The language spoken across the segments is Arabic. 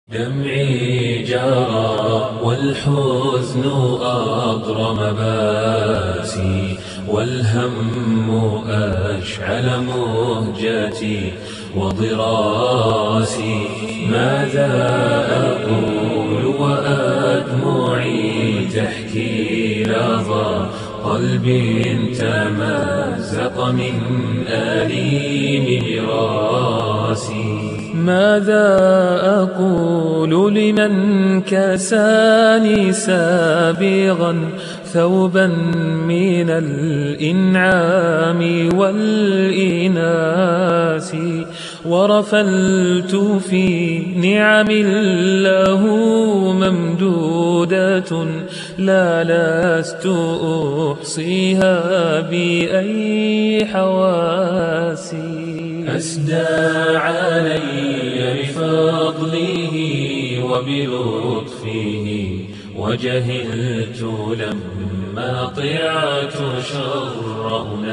دمعي جرى والحزن أضرم باسي، والهم أشعل مهجتي وضراسي. ماذا أقول وأدمعي تحكي لظى قلبي تمزق من أليم راسي؟ ماذا أقول لمن كساني سابغا ثوبا من الإنعام والإناس، ورفلت في نعم له ممدودة لا لست أحصيها بأي حواسي. أسدى علي بفضله وبلطفه، وجهلت لما طعت شر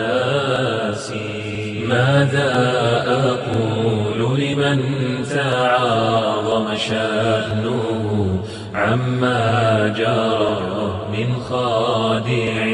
أناسي. ماذا أقول لمن تعاظم شأنه عما جرى من خادع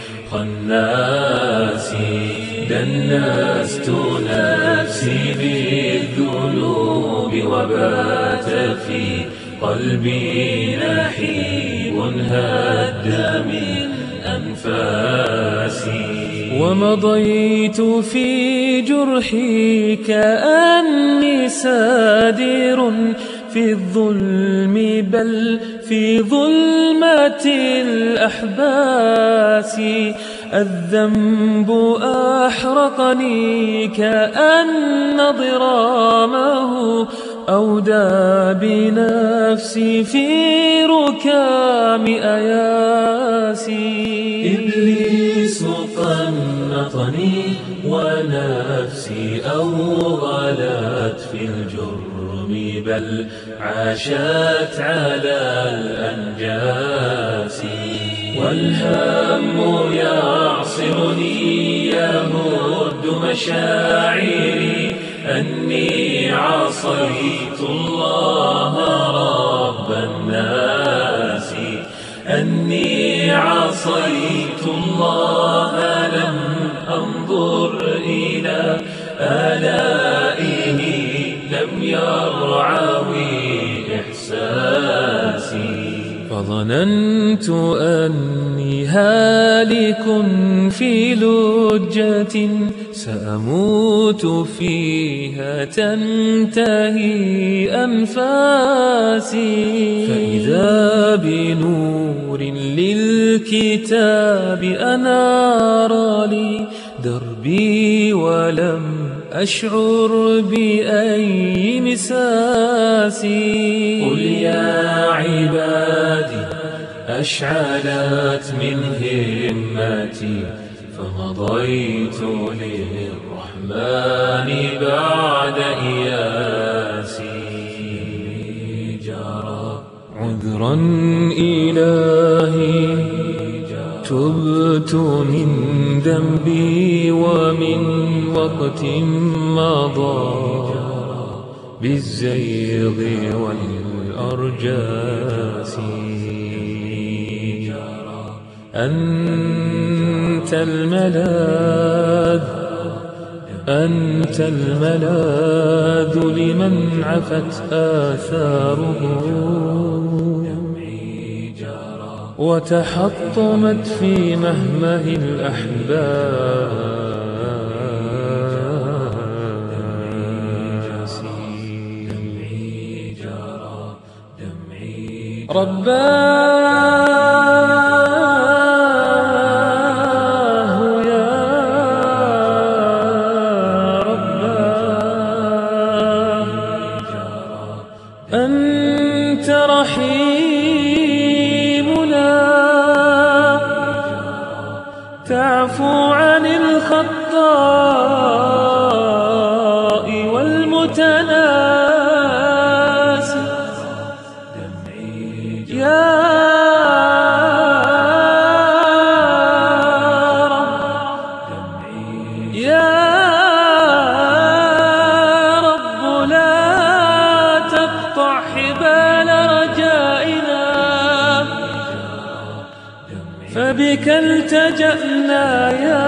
خناس؟ دنست نفسي بالذنوب وبات في قلبي نحيب هد من أنفاسي. ومضيت في جرحي كأني سادر في الظلم، بل في ظلمة الأحباس. الذنب أحرقني كأن ضرامه أودى بنفسي في ركام أياسي. إبليس قنطني ونفسي أوغلت في الجرم، بل عاشت على الأنجاس. والهم يعصرني يمد مشاعري أني عصيت الله رب الناس. أني عصيت الله لم أنظر إلى آلائه، لم يرعوي إحساسي. فظننت أني هالك في لجة سأموت فيها تنتهي أنفاسي. فإذا بنور للكتاب أنار لي دربي، ولم أشعر بأي مساس. قل يا عبادي أشعلت من همتي، فمضيت للرحمن بعد إياسي. جرى عذرا إلهي تبت من ذنبي ومن وقت مضى بالزيغ والأرجاس. أنت الملاذ لمن عفت آثاره، وتحطمت في مهمه الأحباس. رباه يا رباه، أنت رحيمنا تعفو عن الخطاء والمتناسي. يا رب يا رب لا تقطع حبالي فبك التجأنا يا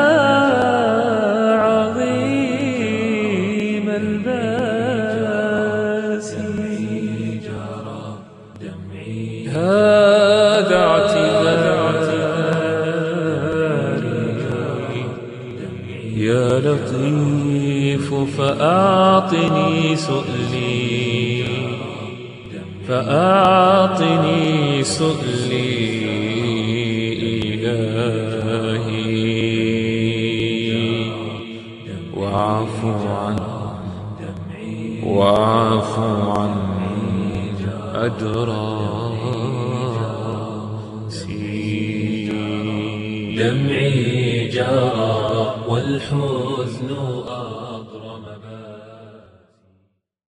عظيم الباس. هذا اعتذاري يا لطيف فأعطني سؤلي، فأعطني سؤلي إلهي، واعف عني واعف عني أدراسي. دمعي جرى والحزن